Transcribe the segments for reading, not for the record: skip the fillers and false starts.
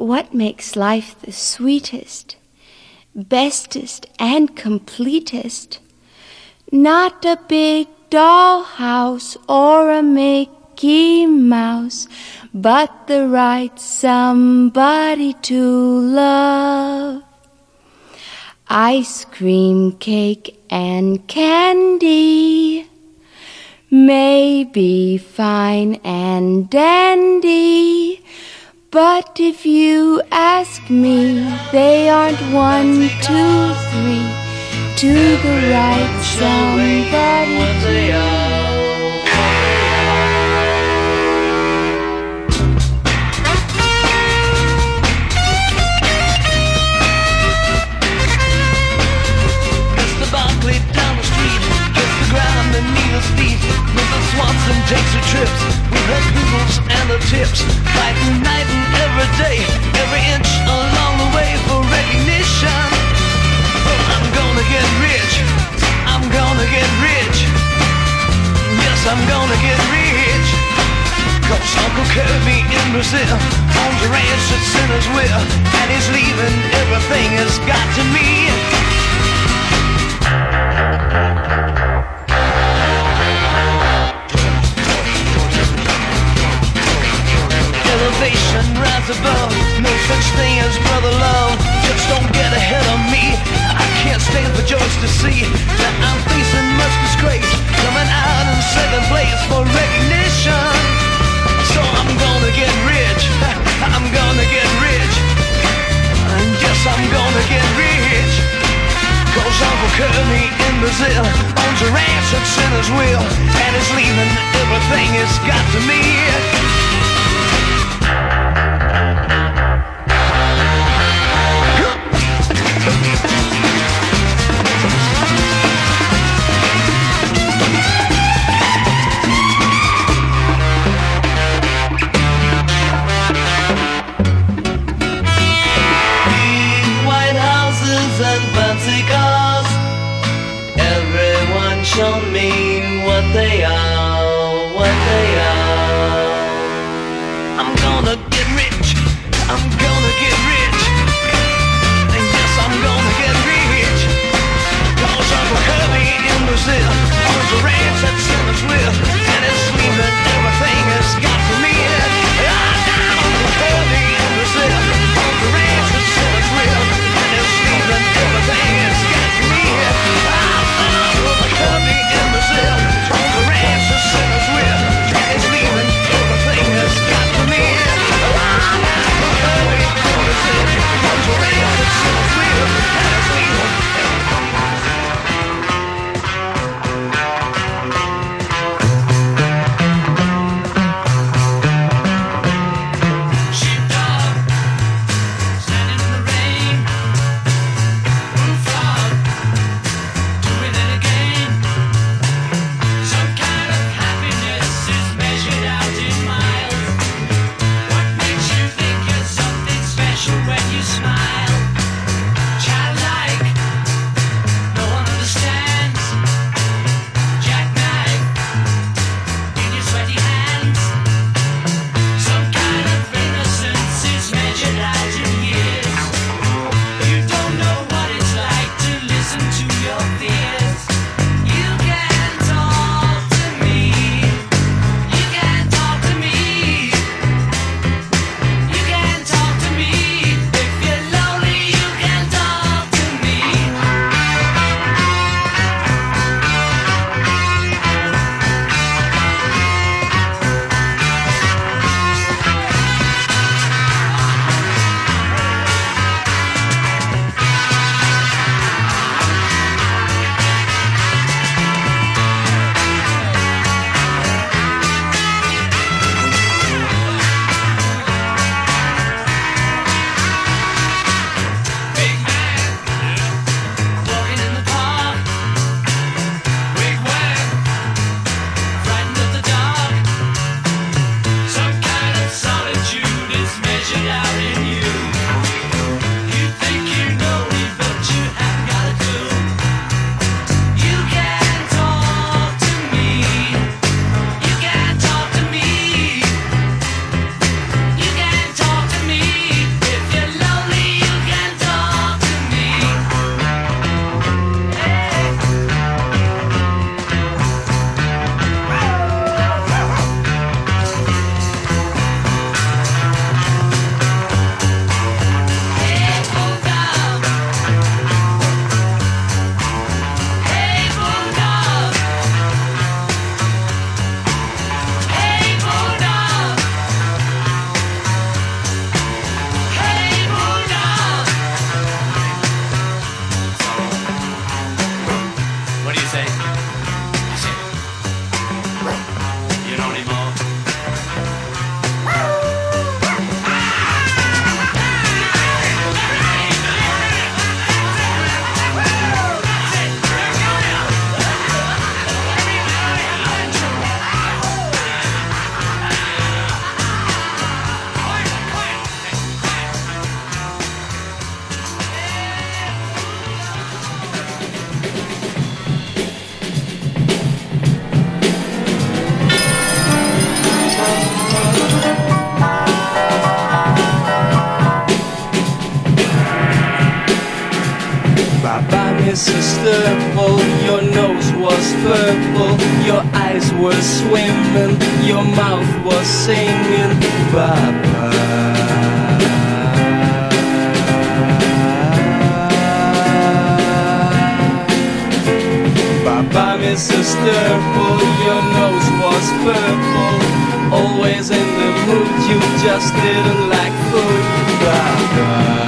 what makes life the sweetest, bestest, and completest? Not a big dollhouse or a Mickey Mouse, but the right somebody to love. Ice cream, cake, and candy may be fine and dandy, but if you ask me, they aren't 1, 2, 3 to the right somebody. Mrs. Swanson takes her trips with her poodles and her tips, fighting night and every day, every inch along the way for recognition. Oh, I'm gonna get rich, I'm gonna get rich, yes, I'm gonna get rich. Cause Uncle Kirby in Brazil owns a ranch at Sinner's Will, and he's leaving everything he's got to me. Elevation rise above, no such thing as brother love. Just don't get ahead of me, I can't stand for Joyce to see that I'm facing much disgrace, coming out in 2nd place for recognition. So I'm gonna get rich, I'm gonna get rich, and yes, I'm gonna get rich. Cause Uncle Kirby in Brazil owns a ranch at Sinner's Will, and is leaving everything he's got to me. White houses and fancy cars, everyone show me what they are, what they are. Mrs. Sturple, your nose was purple, your eyes were swimming, your mouth was singing, bye-bye. Bye-bye, Mrs. Sturple, your nose was purple, always in the mood, you just didn't like food, bye-bye.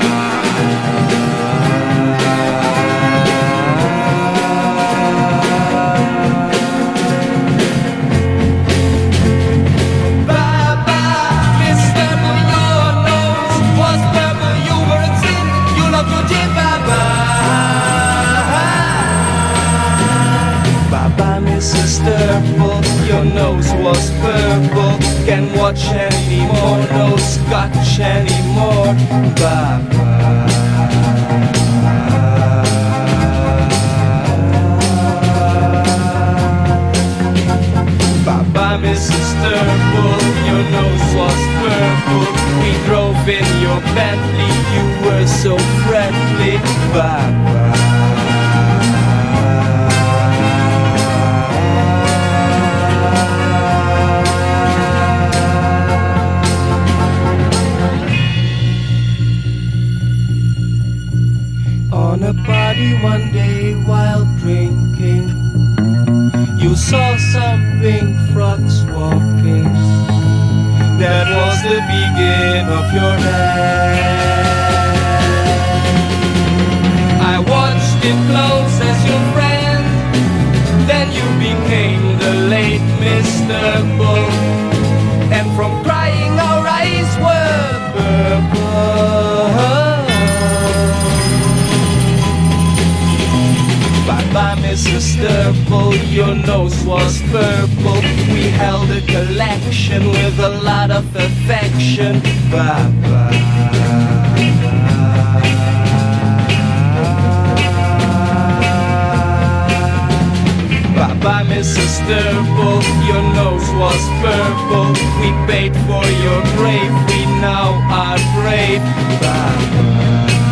Mrs. Sturple, your nose was purple. Can't watch anymore, no scotch anymore. Bye-bye. Bye-bye, Mrs. Sturple, your nose was purple. We drove in your Bentley, you were so friendly. Bye-bye. On a party one day while drinking, you saw some pink frogs walking. That was the beginning of your end. I watched it close as your friend. Then you became the late Mr. Bull. And from crying our eyes were purple. Bye-bye, Mrs. Sturple, your nose was purple. We held a collection with a lot of affection. Bye-bye. Bye-bye, Mrs. Sturple, your nose was purple. We paid for your grave, we now are brave. Bye-bye.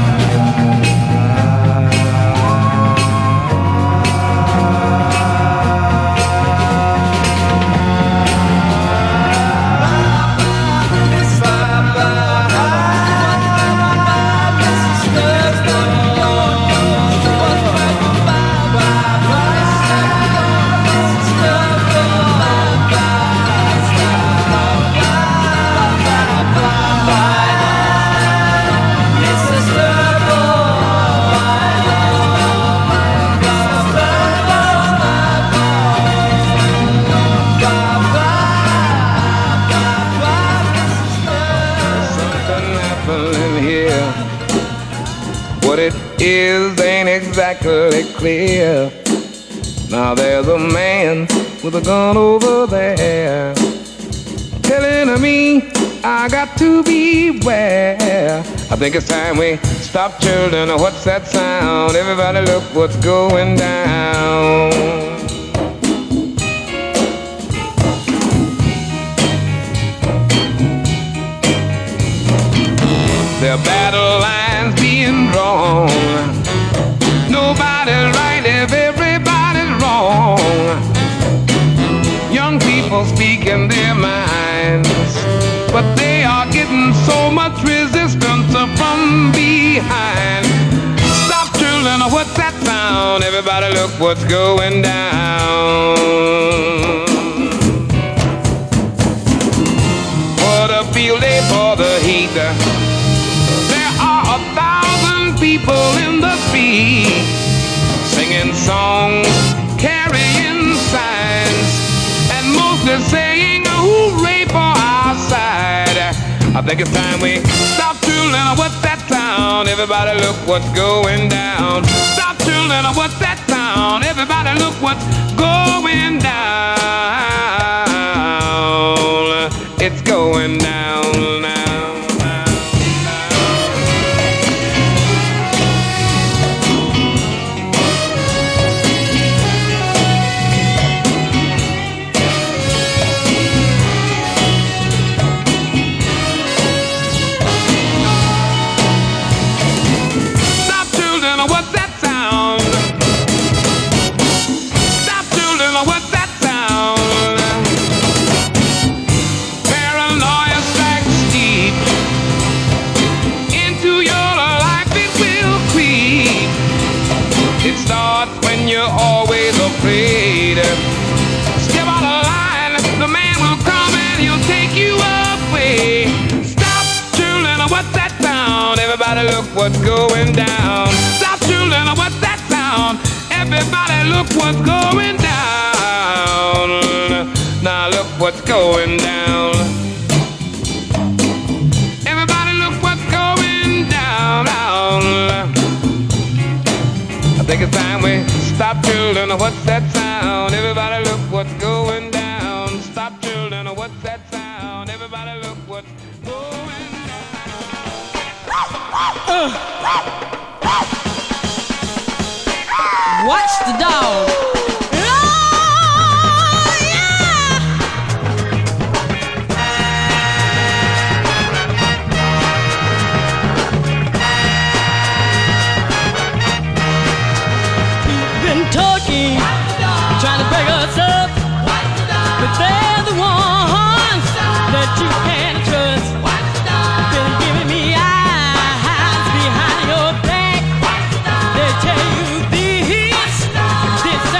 What it is ain't exactly clear. Now there's a man with a gun over there telling me I got to beware. I think it's time we stop, children. What's that sound? Everybody look what's going down. There are battle lines being drawn. Nobody's right if everybody's wrong. Young people speaking their minds, but they are getting so much resistance from behind. Stop, children, what's that sound? Everybody look what's going down. What a field day for the heat. People in the street singing songs, carrying signs, and mostly saying hooray for our side. I think it's time we stop, children. What's that sound? Everybody look what's going down. Stop, children. What's that sound? Everybody look what's going down. It's going down now. What's that sound? and you're always afraid. Step out of line, the man will come and he'll take you away. Stop, children, what's that sound? Everybody look what's going down. Stop, children, what's that sound? Everybody look what's going down. Now look what's going down. Everybody look what's going down. I think it's time we stop, children. What's that sound? Everybody look what's going down. Stop, children. What's that sound? Everybody look what's going down. Watch the dog. Talking, trying to break us up, but they're the ones that you can't trust. Been giving me eyes behind your back. They tell you this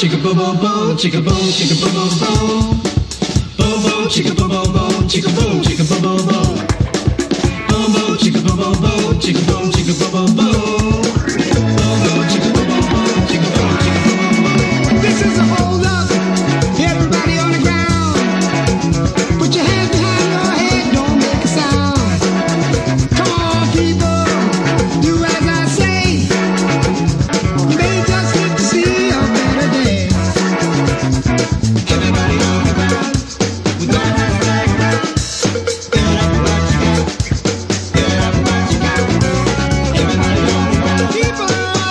chicka boom boom boom, chicka boom boom boom. Boom boom chicka boom boom boom, chicka boom boom boom. Boom boom chicka boom boom boom, chicka boom boom boom. Boom boom chicka boom boom boom, chicka boom boom boom. This is a hold up. Everybody on the ground. Put your hands behind your head, don't make a sound. Come on, people, do as I say. You may just live to see a better day. Everybody on the ground. We don't have to back down. Give it up what you got. Give it up what you got. Everybody on the ground. People,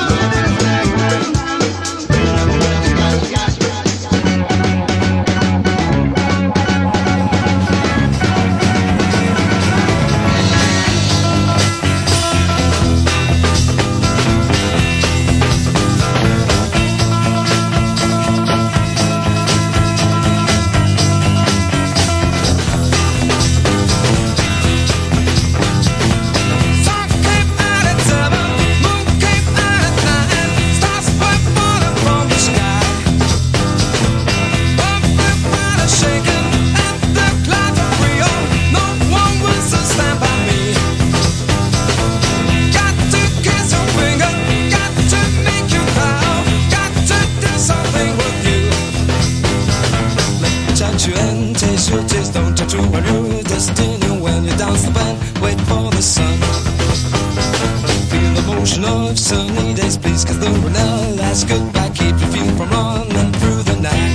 don't touch you while you're destiny. When you dance the band, wait for the sun. Feel the motion of sunny days, please, cause the rain last goodbye. Keep your feet from running through the night.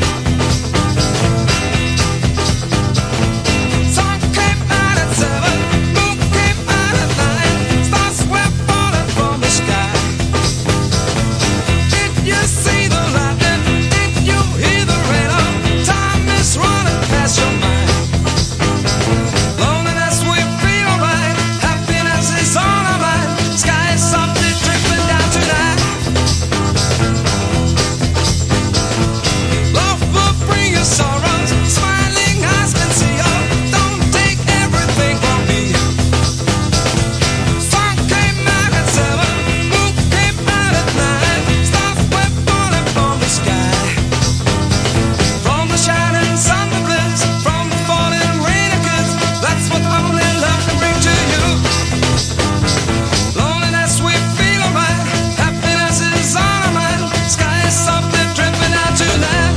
Sun came out at 7, moon came out at 9. Stars were falling from the sky. Did you see the lightning? Did you hear the rain? Time is running past your mind. Loneliness, we feel alright. Happiness is on our mind. Sky is softly dripping down tonight. Love will bring you sorrows. Smiling eyes can see you. Don't take everything from me. Sun came out at 7, moon came out at 9. Stars were falling from the sky. From the shining sun, the bliss. From the falling rain, a kiss. That's what only love can bring to you. Loneliness, we feel alright. Happiness is on our mind. Sky is softly dripping out tonight.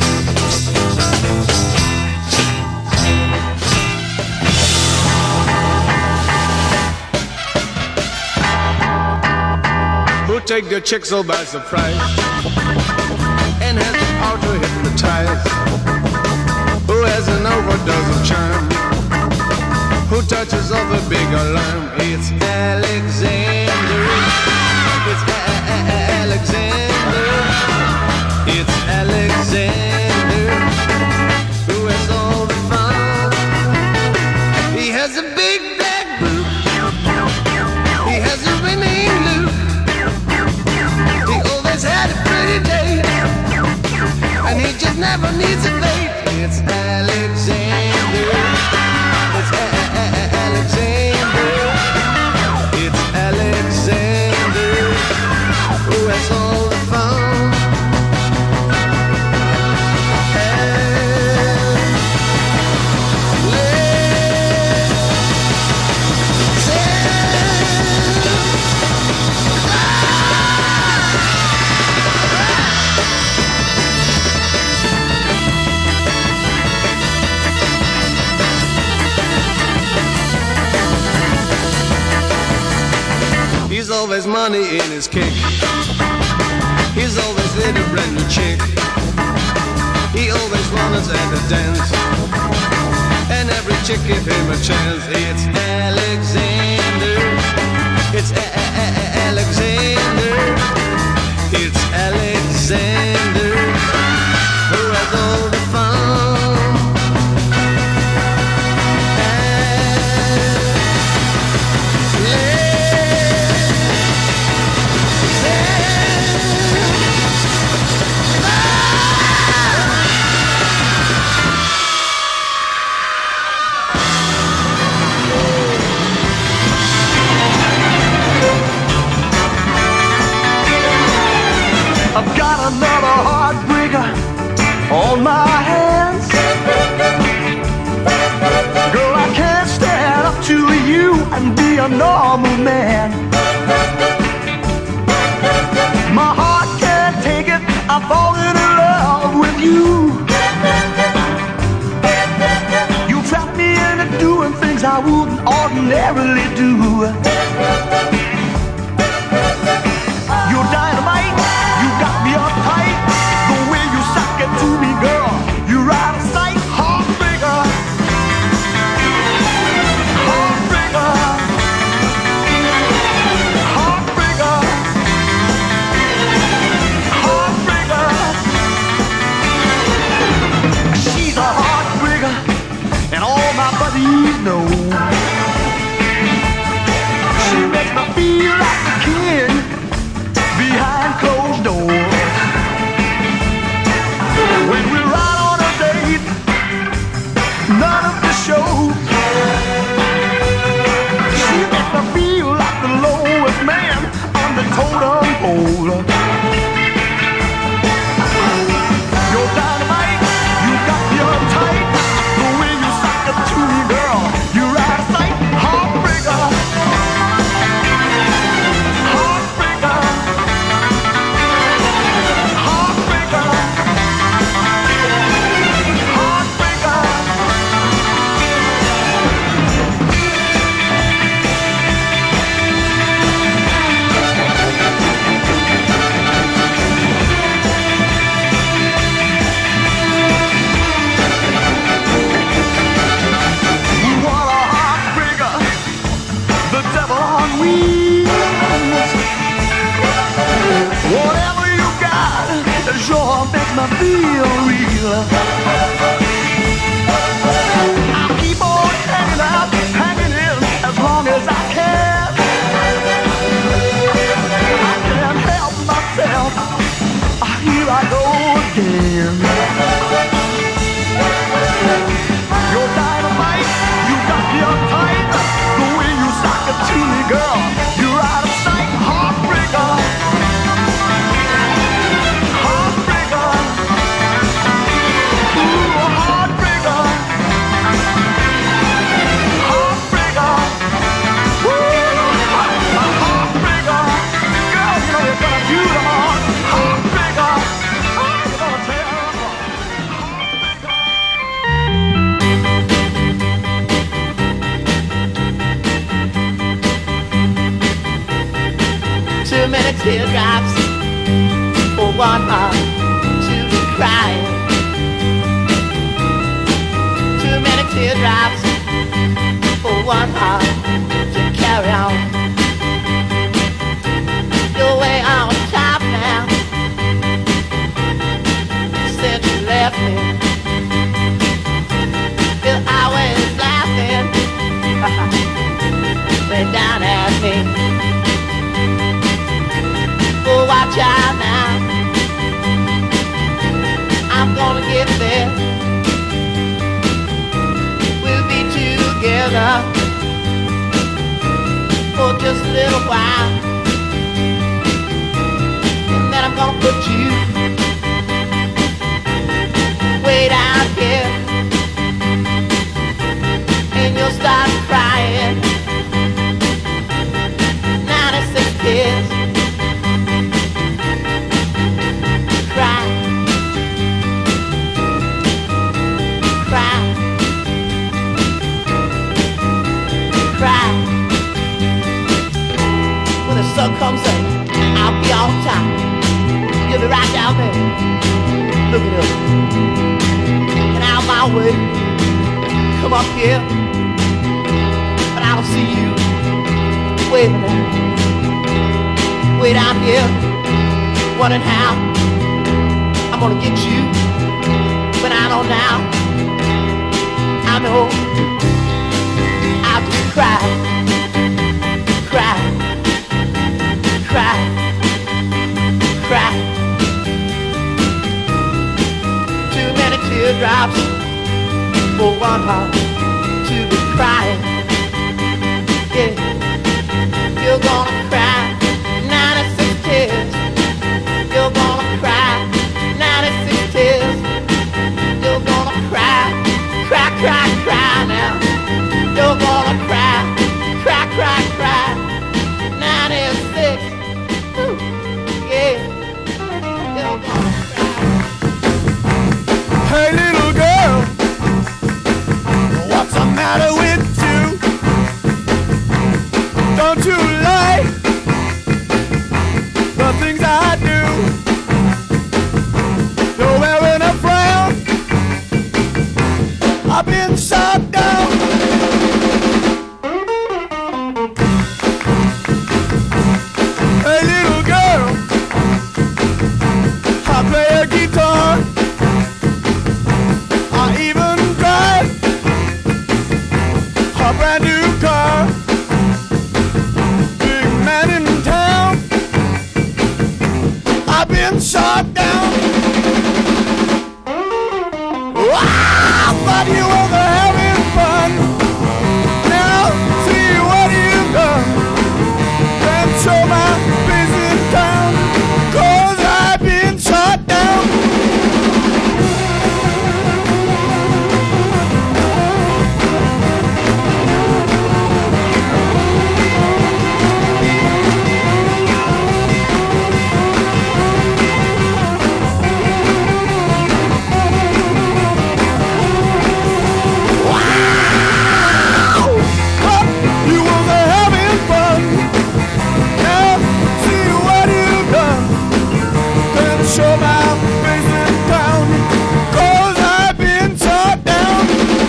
Who take their chicks so by surprise and has the power to hypnotize? Who has an overdose of charm? Who touches all the big alarm? It's Alexander. It's Alexander. It's Alexander. Who has all the fun? He has a big black boot. He has a winning loop. He always had a pretty day, and he just never needs a date. It's Alexander. It's Alexander. It's Alexander. Who has all the fun? He's always money in his kick. He's always with a brand new chick. He always runs at a dance, and every chick give him a chance. It's Alexander. It's Alexander. It's Alexander. Who has all the fun? fallen in love with you. You trapped me into doing things I wouldn't ordinarily do. You're dynamite, you got me uptight. The way you suck it to me, girl, you're out of sight. Heartbreaker, heartbreaker, heartbreaker, heartbreaker. She's a heartbreaker, and all my buddies know. She makes me feel like a king behind closed doors. When we're out on a date, none of the show. She makes me feel like the lowest man on the totem pole. You're dynamite, you got me uptight. The way you suck it to me, girl, you're out of sight. Heartbreaker, heartbreaker, heartbreaker, heartbreaker. What a heartbreaker, the devil on wheels. Whatever you got, it sure makes me feel real. I'll keep on hanging out, hanging in as long as I can. I can't help myself. Here I go again. You're dynamite, you got me uptight. The way you suck it to me, girl, you're out of sight. Heartbreaker, heartbreaker, ooh, heartbreaker, heartbreaker, ooh, heartbreaker. Girl, you know you're gonna do them all. Heartbreaker, oh, you're gonna tear them apart. Too many teardrops for one heart to be crying. Too many teardrops for one heart to carry on. You're way on top now since you left me. You're always laughing way down at me. Oh, watch out now, I'm gonna get there. We'll be together for just a little while, and then I'm gonna put you way down here, and you'll start crying. 96 kids cry, cry, cry. When the sun comes up, I'll be on top. You'll be right down there, looking up and out my way. Come up here, but I don't see you. Wait a minute, way down here, wondering how I'm gonna get you. But I know now, I know I'll just cry, cry, cry, cry. Too many teardrops for one heart to be crying. Yeah, you're gonna cry 96 tears. You're gonna cry 96 tears. You're gonna cry, cry, cry, cry now. You're gonna cry, cry, cry, cry 96. Ooh, yeah, you're gonna cry. shot down. I thought you were having fun. Now see what you've done. Then show my business down, 'cause I've been shot down. Show my business down, 'cause I've been shot down.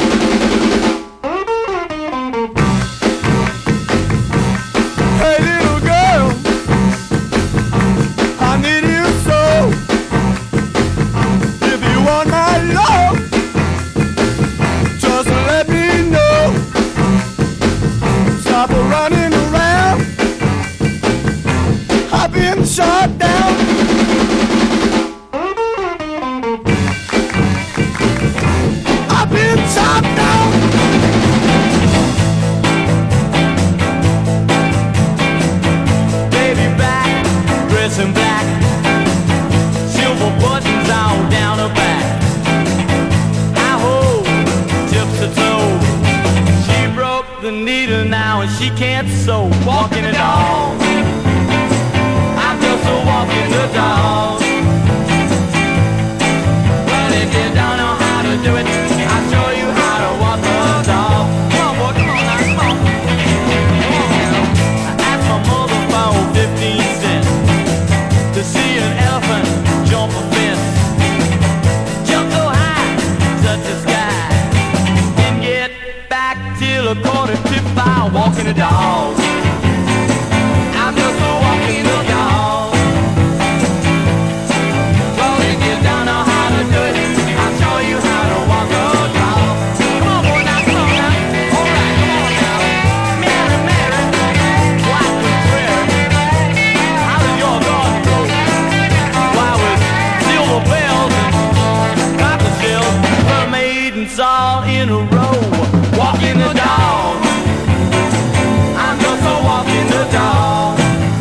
Hey little girl, I need you so. If you want my love, just let me know. Stop running around, I've been shot down. Top down. Baby back, dress in black, silver buttons all down her back. I hold tips to toe. She broke the needle now and she can't sew. Walking the dog, I'm just a walking the dog. Well, if you don't know how to do it, I'll show you how to walk the dog. Come on, boy, come on now, come on. Come on now. I asked my mother for 15 cents to see an elephant jump a fence. Jump so high, touch the sky, and get back till 4:45. Walking the dog, I'm just a walking the dog. Well, if you don't know how to do it, I'll show you how to walk the dog. Come on, boy, now, come on now. All right, come on now. Mary, Mary, white and prayer. How does your garden grow? Why, with silver bells and copper shells, mermaids all in a row. Walking the dog, I'm just a walking the dog.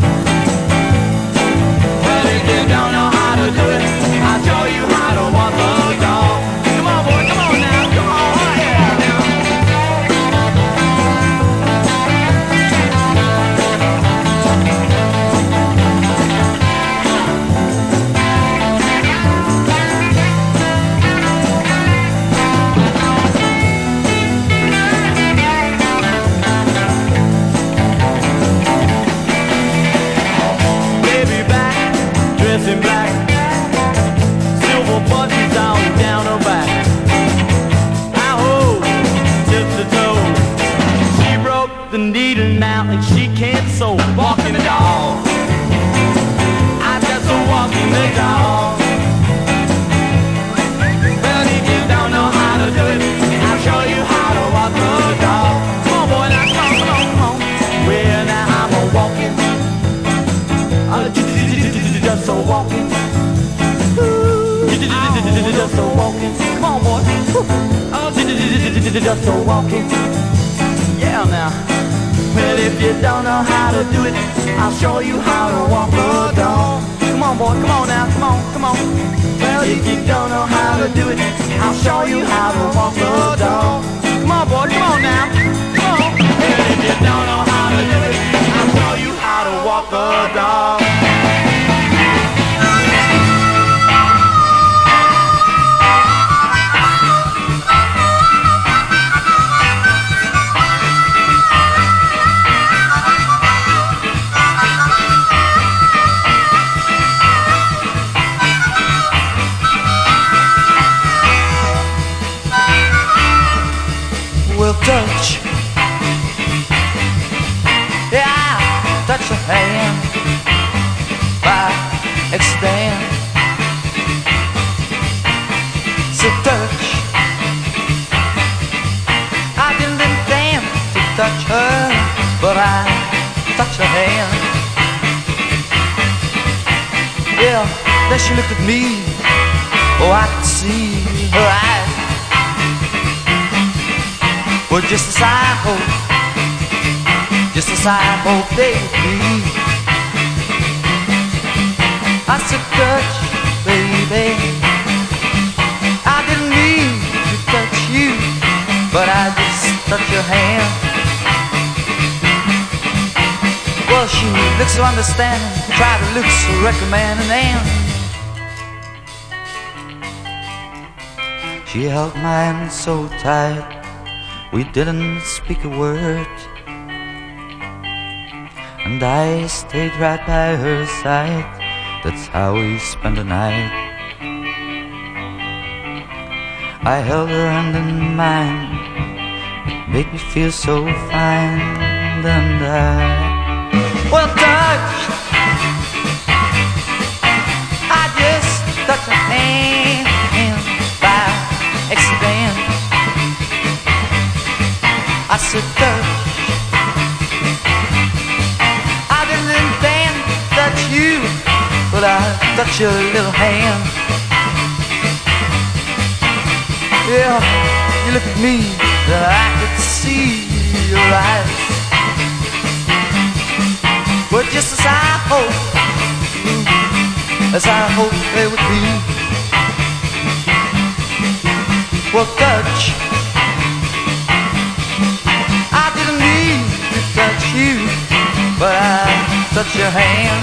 Well, if you don't know how to do it, I'll show you how to walk the dog. Come on, boy, come on now, come on, yeah, now. Baby back, dressed in black, silver buttons all down her back. I hold tips to toe. She broke the needle now and she can't sew. Walking the dog, I just a walking the dog. Well, if you don't know how to do it, I'll show you how to walk the dog. Come on, boy, now come on, come on, come on. Well, now I'm a walking, just a walking, just a walking. Come on, boy. Just a walking. Yeah, now. Well, if you don't know how to do it, I'll show you how to walk the dog. Come on, boy. Come on now. Come on, come on. Well, if you don't know how to do it, I'll show you how to walk the dog. Come on, boy. Come on now. Come on. Well, if you don't know how to do it, I'll show you how to walk the dog. We'll touch, yeah, touch your hand by accident. So touch, I didn't intend to touch her, but I touched her hand. Yeah. Then she looked at me. Oh, I could see her eyes were just as I hoped, just as I hoped they would be. I said, touch, baby. I didn't mean to touch you, but I just touched your hand. Well, she looked so understanding, tried to look so recommending, and she held my hand so tight, we didn't speak a word. And I stayed right by her side, that's how we spent the night. I held her hand in mine, it made me feel so fine. And well, touched, I just touched her hand by accident. I said, touch, I didn't intend to touch you, but I touched your little hand. Yeah, you look at me, and I could see your eyes were just as I hoped, as I hoped they would be. Well, touch, I didn't mean to touch you, but I touched your hand.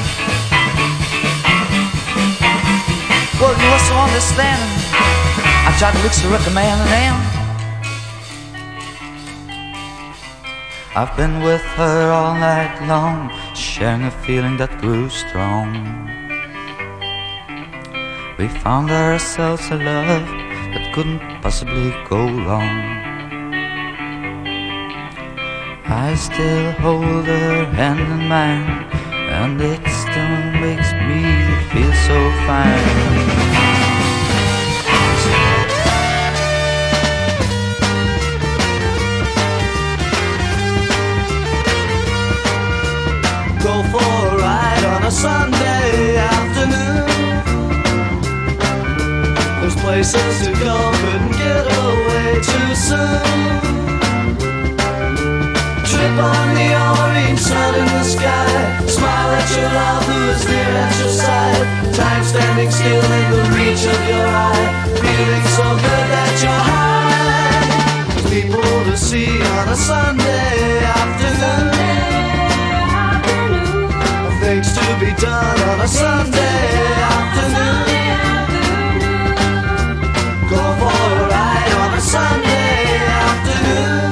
Well, you were so understanding, I tried to look so recommending, and I've been with her all night long, sharing a feeling that grew strong. We found ourselves a love that couldn't possibly go wrong. I still hold her hand in mine, and it still makes me feel so fine. Go for a ride on a Sunday afternoon. There's places to go, couldn't get away too soon. Trip on the orange sun in the sky. Smile at your love who is near at your side. Time standing still in the reach of your eye. Feeling so good that you're high. People to see on a Sunday afternoon. Things to be done on a Sunday afternoon. Go for a ride on a Sunday afternoon.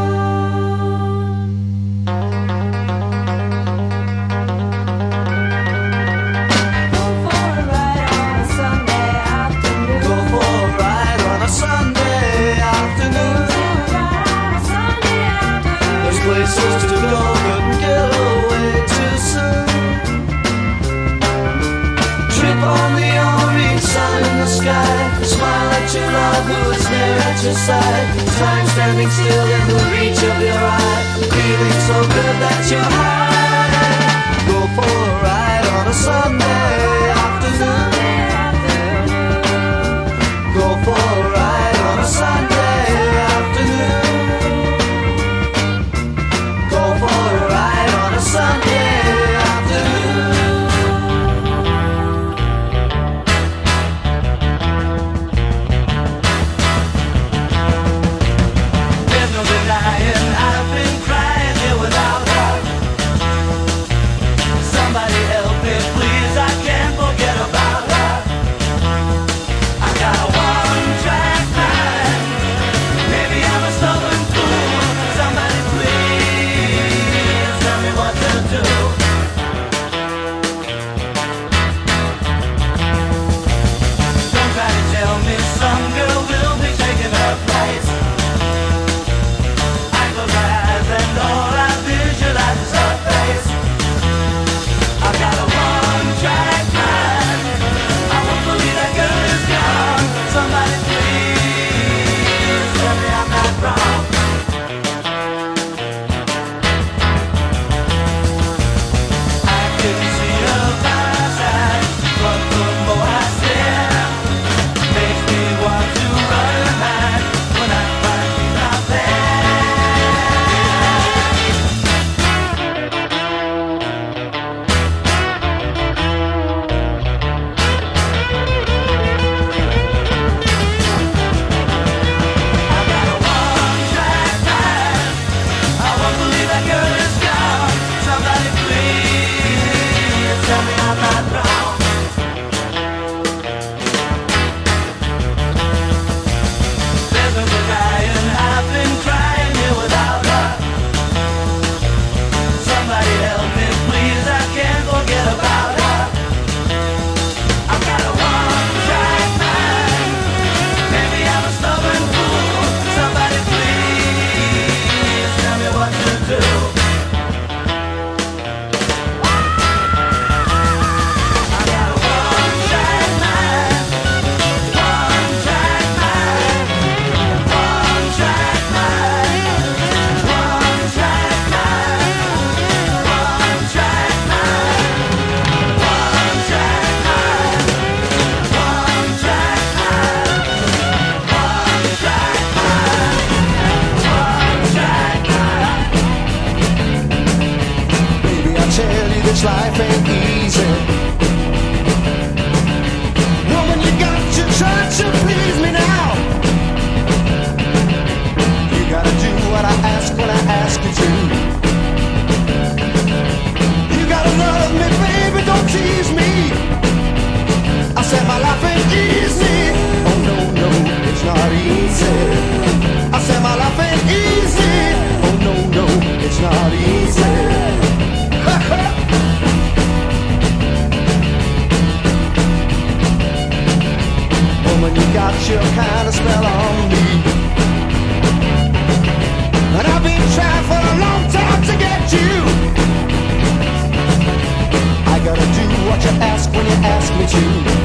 Go for a ride on a Sunday afternoon. Go for a ride on a Sunday afternoon. There's places to go, couldn't get away too soon. On the orange sun in the sky. Smile at your love who is there at your side. Time standing still in the reach of your eye. Feeling so good that you're high. Go for a ride on a Sunday afternoon. Go for a ride on a Sunday afternoon. Go for a ride on a Sunday afternoon. I've been crying this life ain't easy. Woman, you got to try to please me now. You gotta do what I ask when I ask you to. You gotta love me, baby, don't tease me. I said my life ain't easy. Oh no, no, it's not easy. I said my life ain't easy. Oh no, no, it's not easy. Woman, you got your kind of spell on me. And I've been trying for a long time to get you. I gotta do what you ask when you ask me to.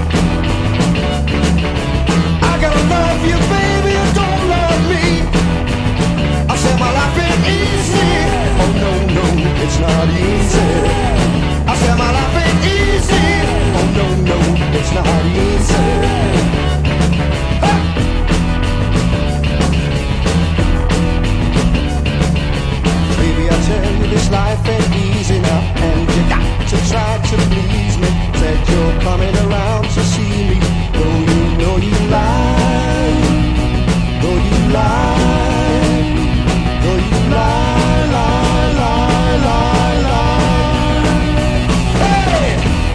I gotta love you, baby, you don't love me. I said my life ain't easy. Oh no, no, it's not easy. I said my life ain't easy. Oh no, no, it's not easy. Baby, I tell you this life ain't easy now, and you got to try to please me. Said you're coming around to see me, though you know you lie, though you lie, though you lie, lie, lie, lie, lie. Hey!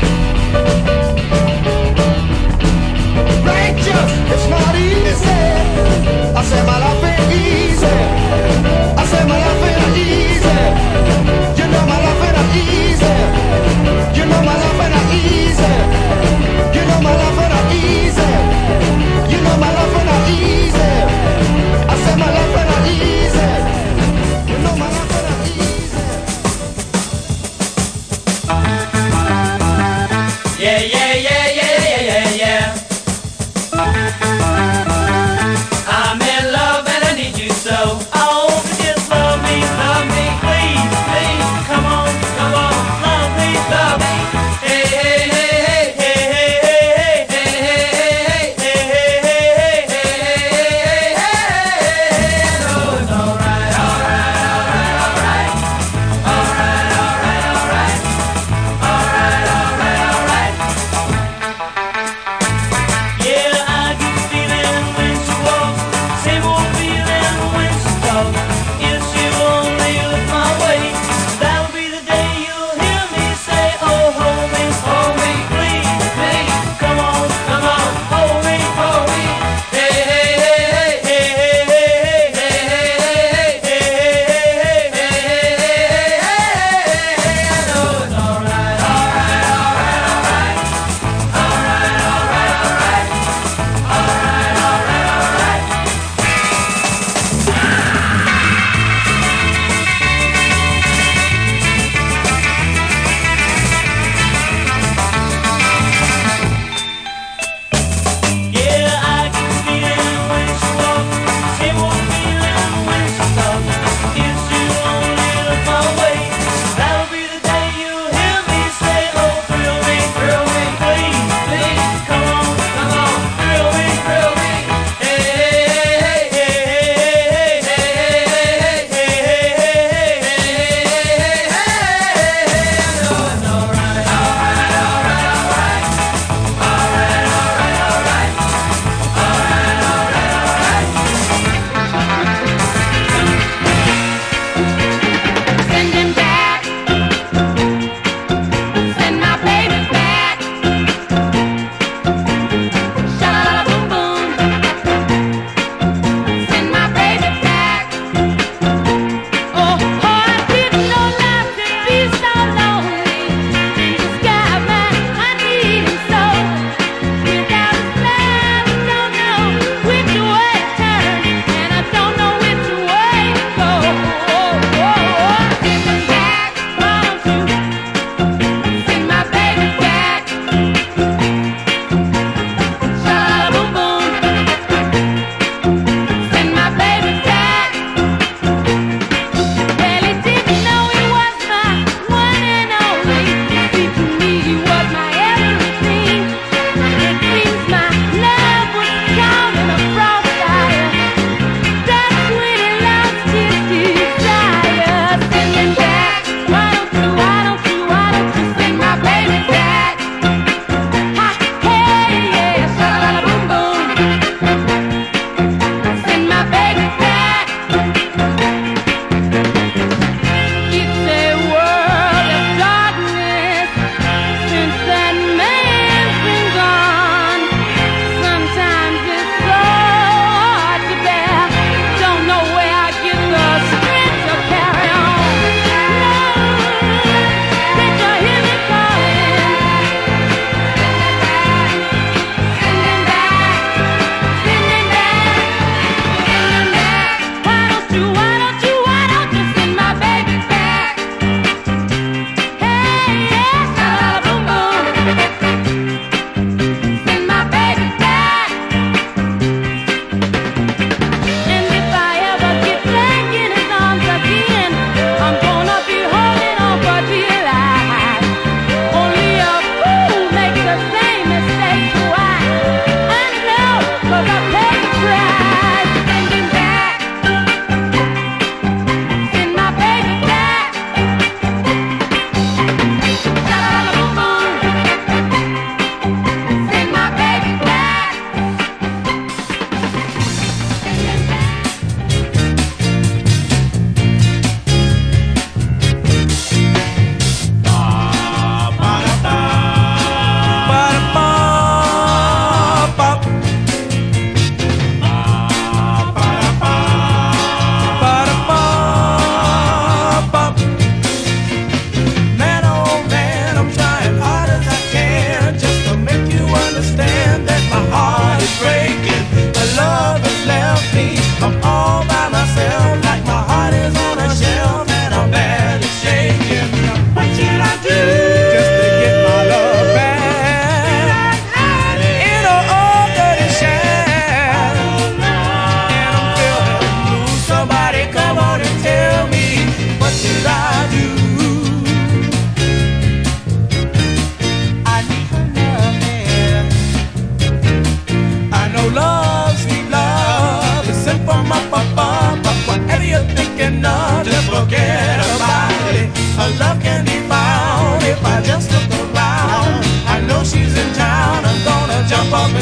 Righteous, it's not easy. I said my life ain't easy. I said my life ain't easy. You know my life ain't easy. You know my life ain't easy.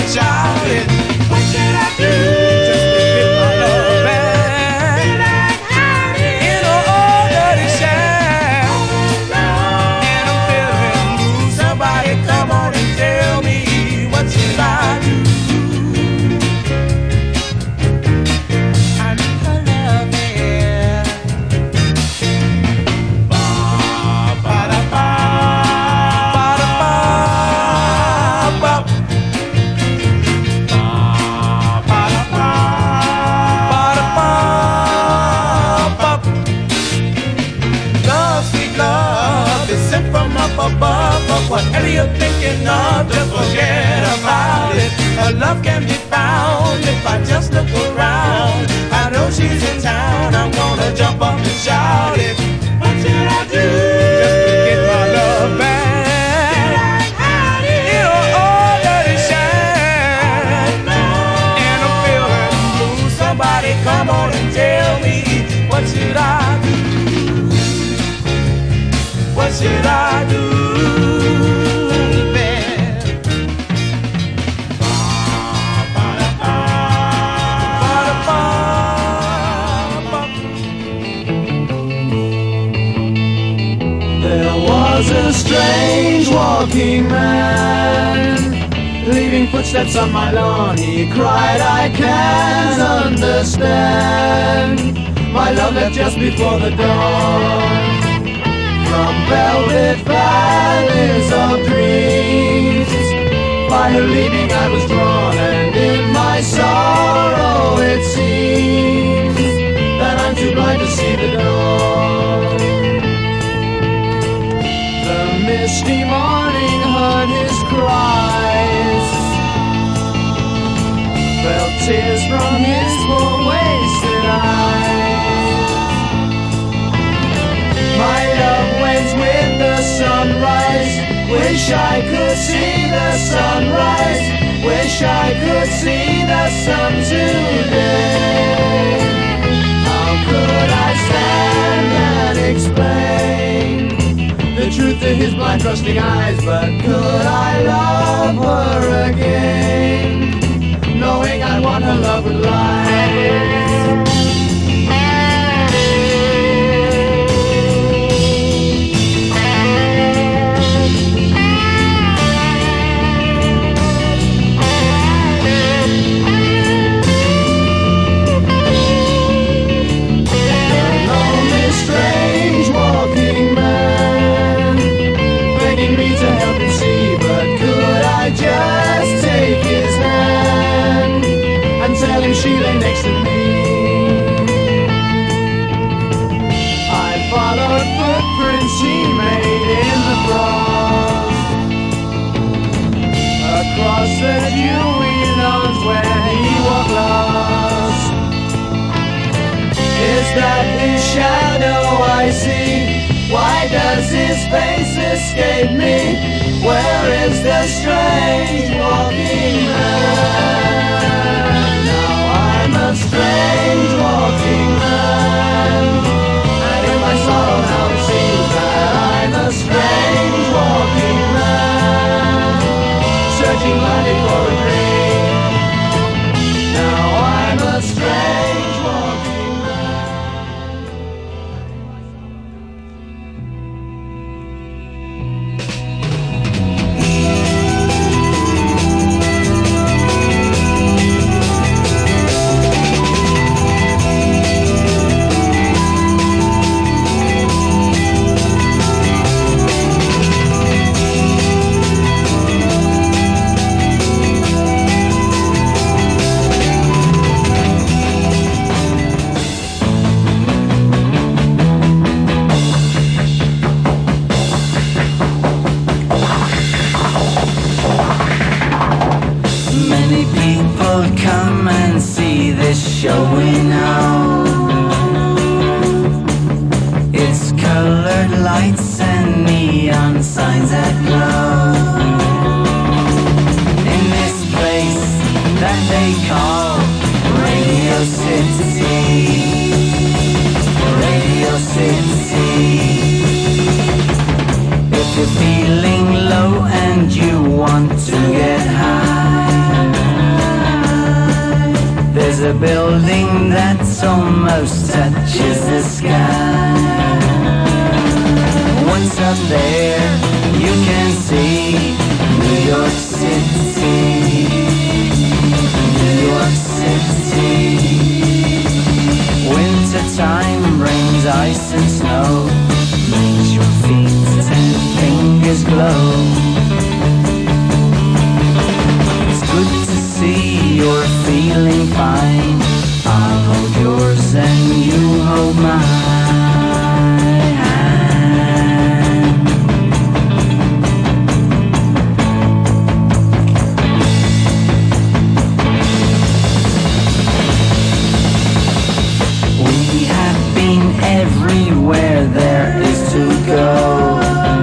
shouted, what should I do just to get my love back? In an old dirty shack, and I'm feeling blue. Somebody come on and tell me, what should I do? I need her love, yeah. Ba-ba-da-ba, ba-da-ba, ba-da-ba, ba-da-ba. Love, sweet love is sent from up above. But whatever you're thinking of, just forget about it. Her love can be found if I just look around. I know she's in town, I'm gonna jump up and shout it. What should I do just to get my love back? In an old dirty shack, and I'm feeling blue. Somebody come on and tell me, what should I do? What should I do? There was a strange walking man, leaving footsteps on my lawn. He cried, I can't understand. My love left just before the dawn. From velvet valleys of dreams, by her leaving I was drawn, and in my sorrow it seems that I'm too blind to see the dawn. The misty morning heard his cries, felt tears from his poor wasted eyes. My love waits with the sunrise. Wish I could see the sunrise. Wish I could see the sun today. How could I stand and explain the truth to his blind trusting eyes? But could I love her again, knowing I want her love with life? Just take his hand and tell him she lay next to me. I followed footprints he made in the frost, across the dewy lawns where he walked lost. Is that his shadow I see? Why does his face escape me? Where is the strange walking man? Now I'm a strange walking man, and in my sorrow now it seems that I'm a strange walking man, searching blindly for a dream. Now I'm a strange walking man. showing out. It's colored lights and neon signs that glow. In this place that they call Radio City, Radio City. If you're feeling low and you want to get high, a building that almost touches the sky. Once up there, you can see New York City. New York City. Winter time brings ice and snow, makes your feet and fingers glow. It's good to see you're feeling fine. I'll hold yours and you hold mine. Everywhere there is to go.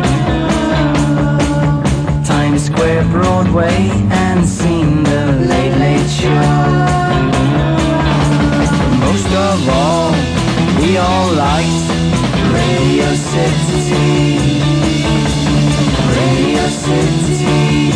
Times Square, Broadway, and seen the Late Late Show. Most of all, we all liked Radio City. Radio City.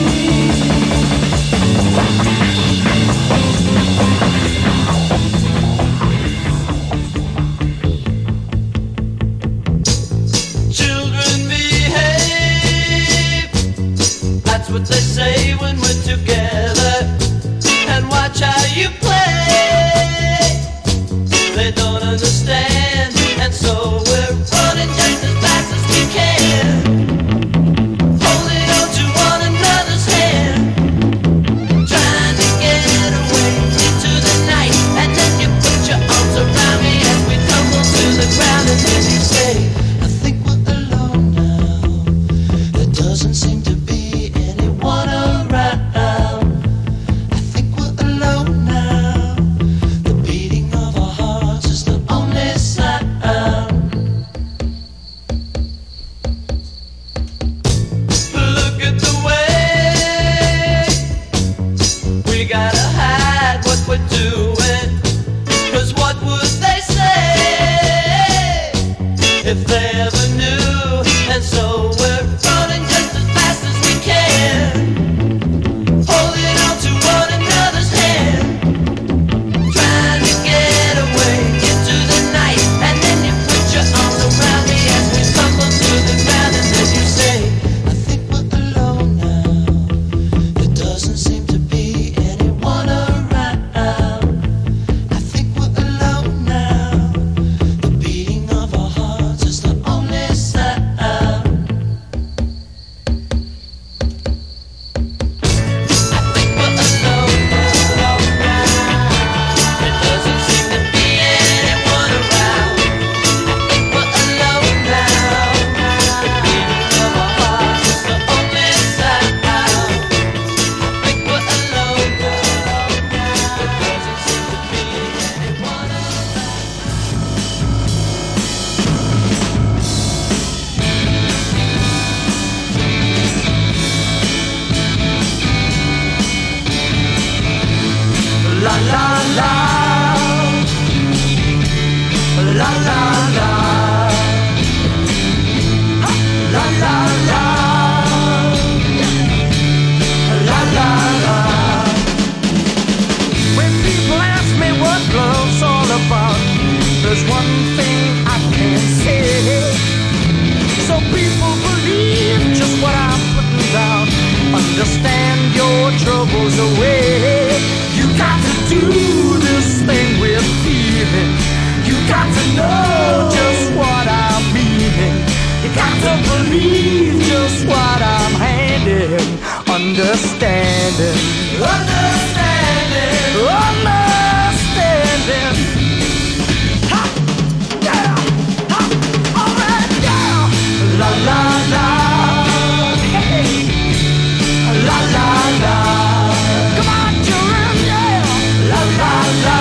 What they say when we're together, and watch how you play. They don't understand, and so we're running just as fast as we can, holding on to one another's hand, trying to get away into the night. And then you put your arms around me as we tumble to the ground, and then you say, I think we're alone now. There doesn't seem to be one around. I think we're alone now. The beating of our hearts is the only sound. Look at the way we gotta hide what we're doing. 'Cause what would they say if they ever knew? And so we're running just as fast as we can, holding on to one another's hand, trying to get away into the night. And then you put your arms around me as we tumble to the ground, and then you say, I think we're alone now. There doesn't seem to be anyone around. I think we're alone now. The beating of our hearts is the only sound. When people ask me what love's all about, there's one thing I can say. So people believe just what I'm putting down. Understand your troubles away. You got to do this thing with feeling. You got to know just what I'm meaning. You got to believe just what I'm handing. Understanding. Understanding. Understanding. Ha! Yeah! Ha! All right, yeah! La la la. Hey! La la la. Come on, children, yeah! La la la.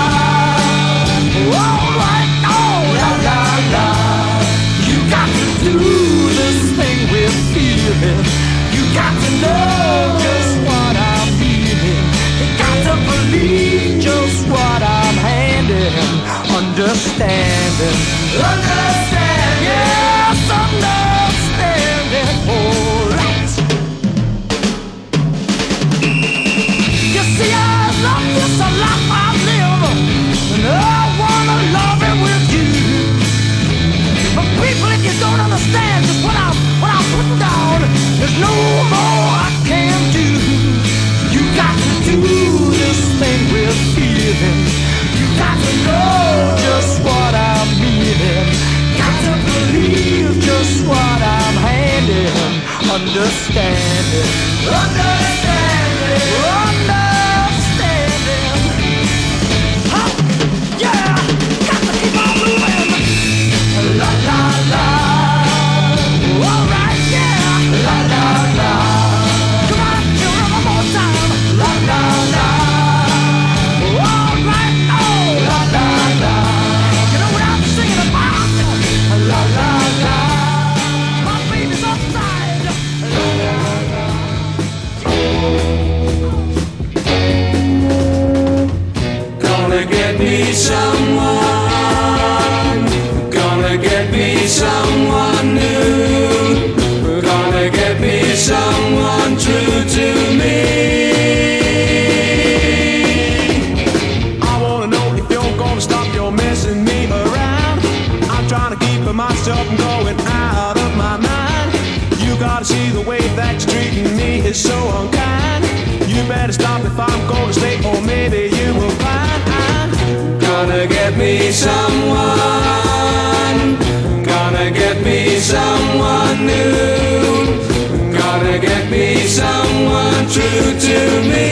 All right, oh! La la la. You got to do this thing with feeling. You got to know just what I'm feeling. You got to believe just what I'm handing. Understanding. Understand. Yes, understanding. All right. You see, I love this a lot, I live. you don't understand just what I'm putting down. There's no more I can do. You got to do this thing with feeling. You got to know just what I'm meaning. Got to believe just what I'm handing. Understanding. Understanding. Understanding. Oh, yeah. Got to keep on moving. La la la. All right, yeah. La la la. Come on, children, one more time. La la la. All right, oh. La la la. You know what I'm singing about? La la la. My baby's upside. La la la. Gonna get me someone. Gonna get me someone new. Gonna get me someone true to me. I wanna know if you're gonna stop your messing me around. I'm trying to keep myself from going out of my mind. You gotta see the way that you're treating me is so unkind. You better stop if I'm gonna stay, or maybe you will find Gonna get me someone. Gonna get me someone new. Gonna get me someone true to me.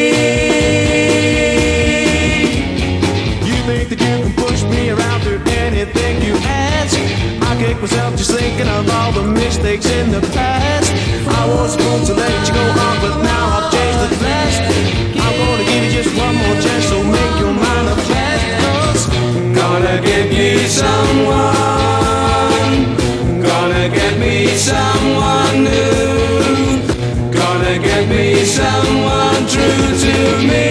You think that you can push me around through anything you ask? I kick myself just thinking of all the mistakes in the past. I was supposed to let you go on, but now I've changed the fast. I'm gonna give you just one more chance, so make your mind up fast. Gonna get me someone. Gonna get me someone new. Gonna get me someone true to me.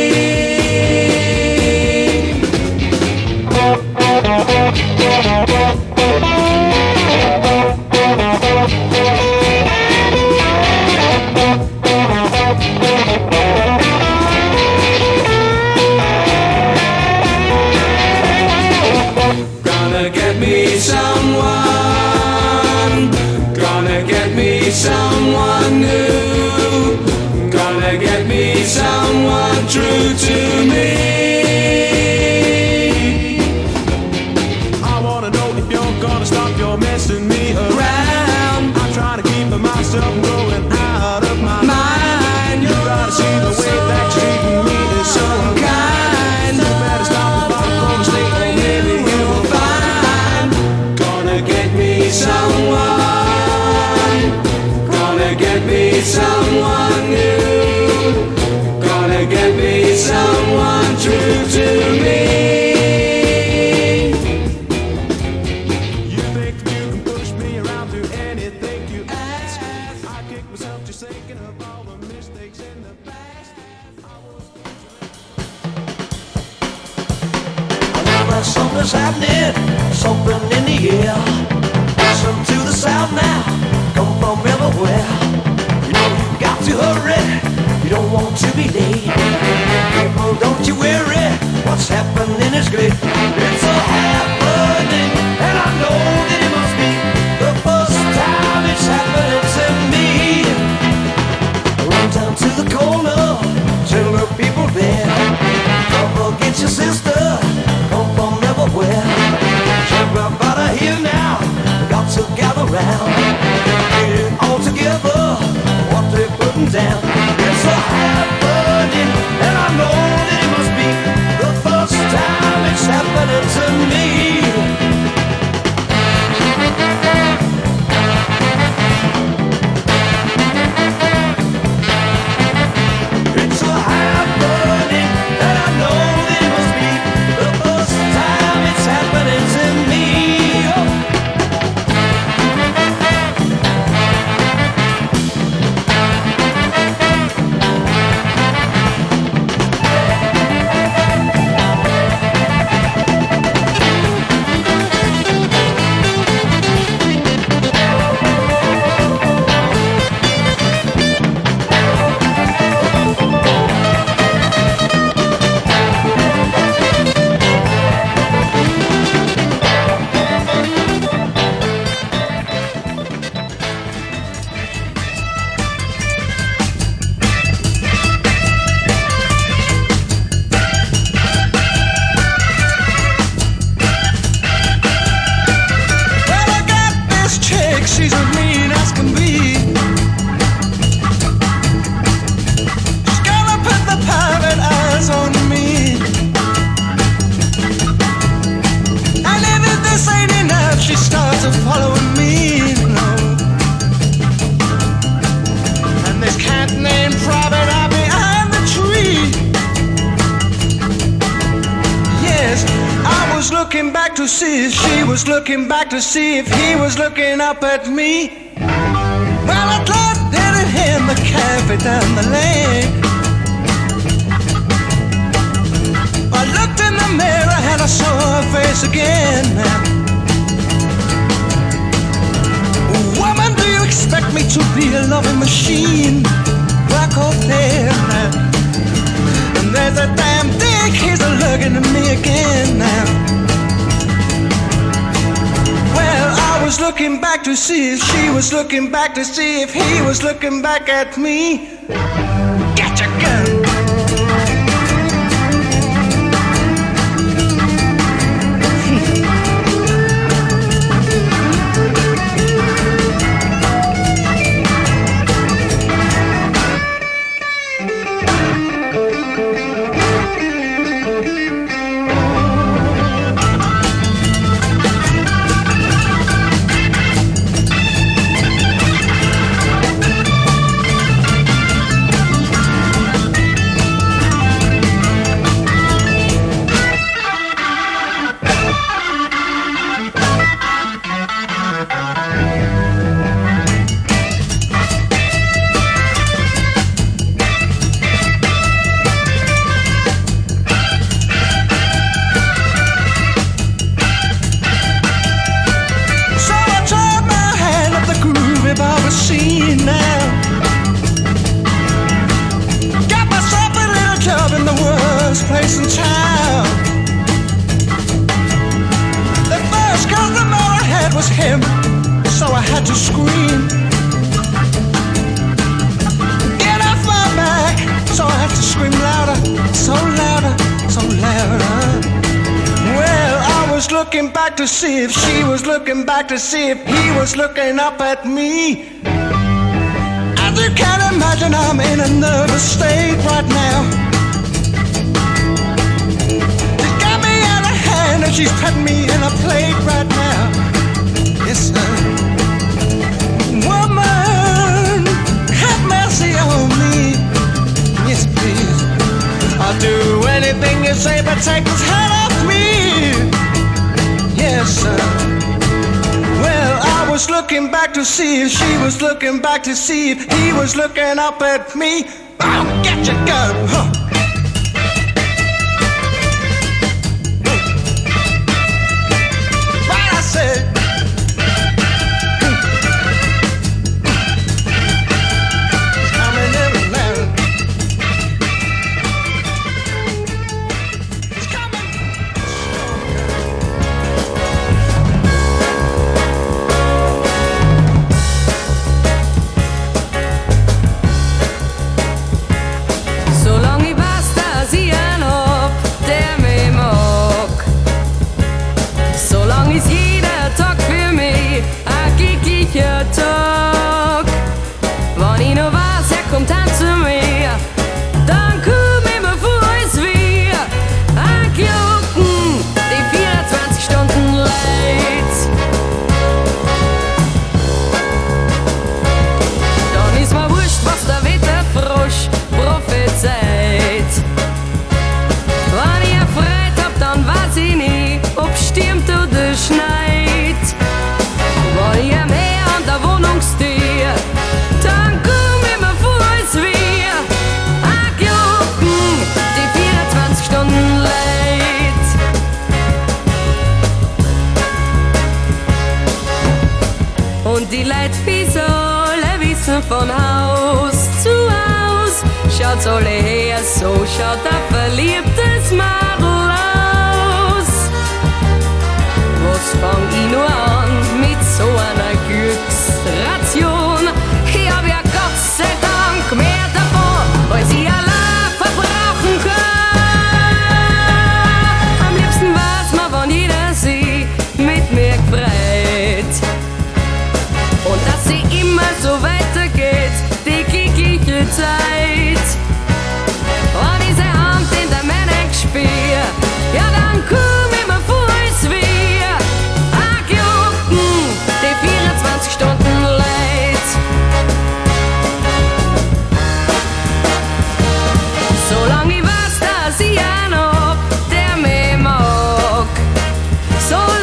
Gonna get me someone. Gonna get me someone new. Gonna get me someone true to me. I wanna know if you're gonna stop your messing me around. I'm trying to keep myself from going out of my mind. You gotta see the way that you're treating me is so unkind. You better stop if I'm gonna stay, or maybe you will find. Gonna get me someone. Gonna get me someone new. Gonna get me someone true to me. You think you can push me around through anything you ask? I kick myself just thinking of all the mistakes in the past. Well, something's happening, something in the air. Listen to the sound now, come from everywhere. You know you got to hurry, you don't want to be late. People, don't you worry, what's happening is great. It's a happening, and I know that it must be the first time it's happening to me. Run down to the corner, tell the people there. Don't forget your sister, come from everywhere. Everybody here now, got to gather round. Get it all together, what they're putting down. It's a happening, and I know that it must be the first time it's happening to me. It's a happening, and I know that it must be the first time it's happening to me. to see if she was looking back to see if he was looking up at me. Well, I didn't hit the cafe down the lane. I looked in the mirror and I saw her face again. Woman, do you expect me to be a loving machine? Back up there now. And there's a damn dick, he's looking at me again now. Well, I was looking back to see if she was looking back to see if he was looking back at me. Get your gun! To see if she was looking back to see if he was looking up at me. As you can imagine, I'm in a nervous state right now. She got me in her hand and she's putting me in a plate right now. Yes, sir. Woman, have mercy on me. Yes, please. I'll do anything you say, but take this hand off me. Yes, sir. Well, I was looking back to see if she was looking back to see if he was looking up at me. I'll get your gun, huh? What I said. Von Haus zu Haus schaut alle her, so schaut ein verliebtes Madel aus. Was fang ich nur an mit so einer Glücksration? Ich hab ja Gott sei Dank mehr davon, als ich allein verbrauchen kann. Am liebsten weiß man, wann jeder sie mit mir gefreut. Und dass sie immer so weitergeht, die glückliche Zeit. Und diese Hand in der Männer spür, ja dann komm ich mir vor, als wir angejucken, die 24 Stunden Leid. Solange ich weiß, dass ich einen hab, der mich mag, solange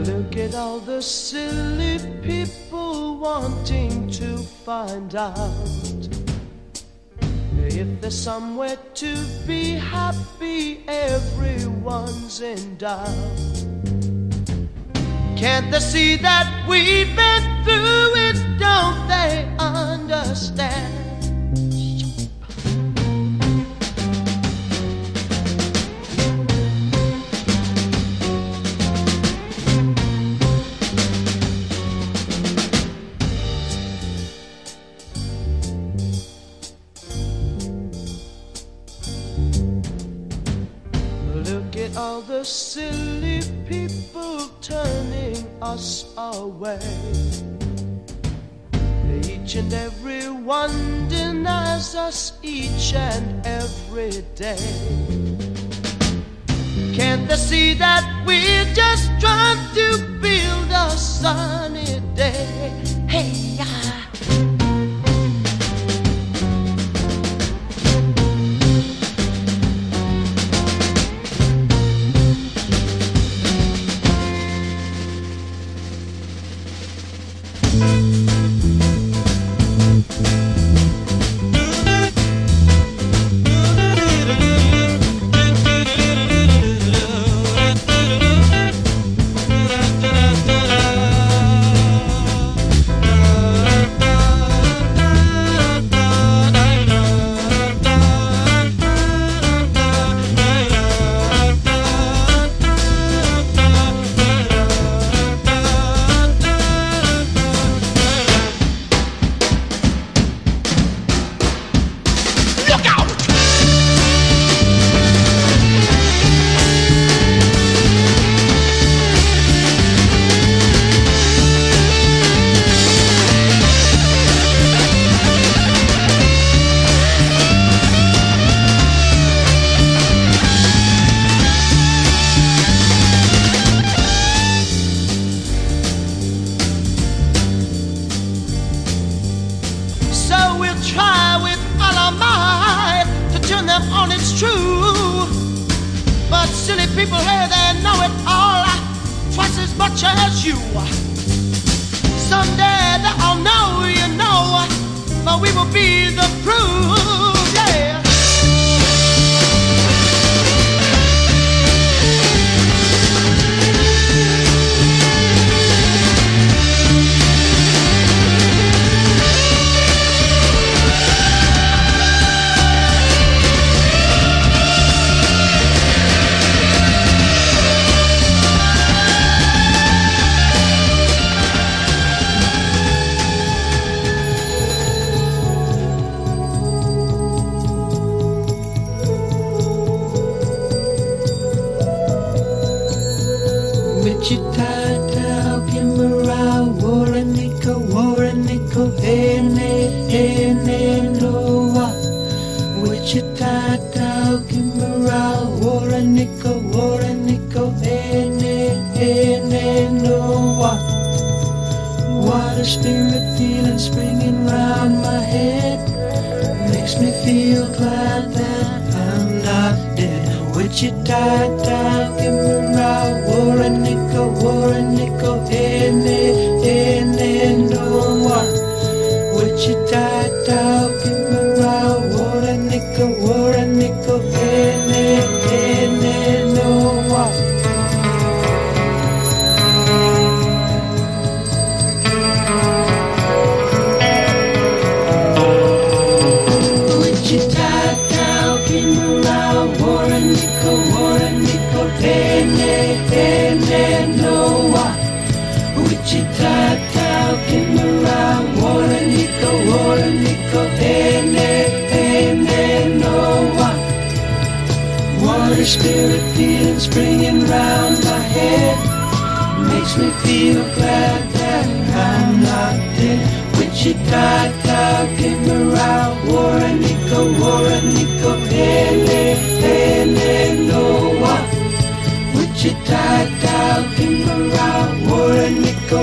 Look at all the silly people wanting to find out if there's somewhere to be happy. Everyone's in doubt. Can't they see that we've been through it? Don't they understand? Look at all the silly people turning us away. Each and every one denies us each and every day. Can't they see that we're just trying to build a sunny day? Hey, people here, they know it all twice as much as you. Someday they all know, you know, but we will be the proof, yeah. Water spirit feeling springing round my head makes me feel glad that I'm not dead. Wichita, Kimberly, Warrenicko, Noah. Wichita, Kimberly, Warrenicko, Noah. Water spirit feeling springing round my head makes me feel glad that I'm not dead. Wichita, Kimberly, Warrenicko, Noah. Wichita, Kimberly, Warrenicko,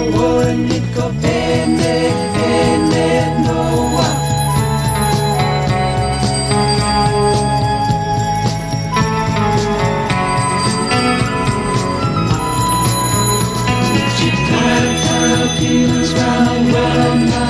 Noah. feelings round, round, round.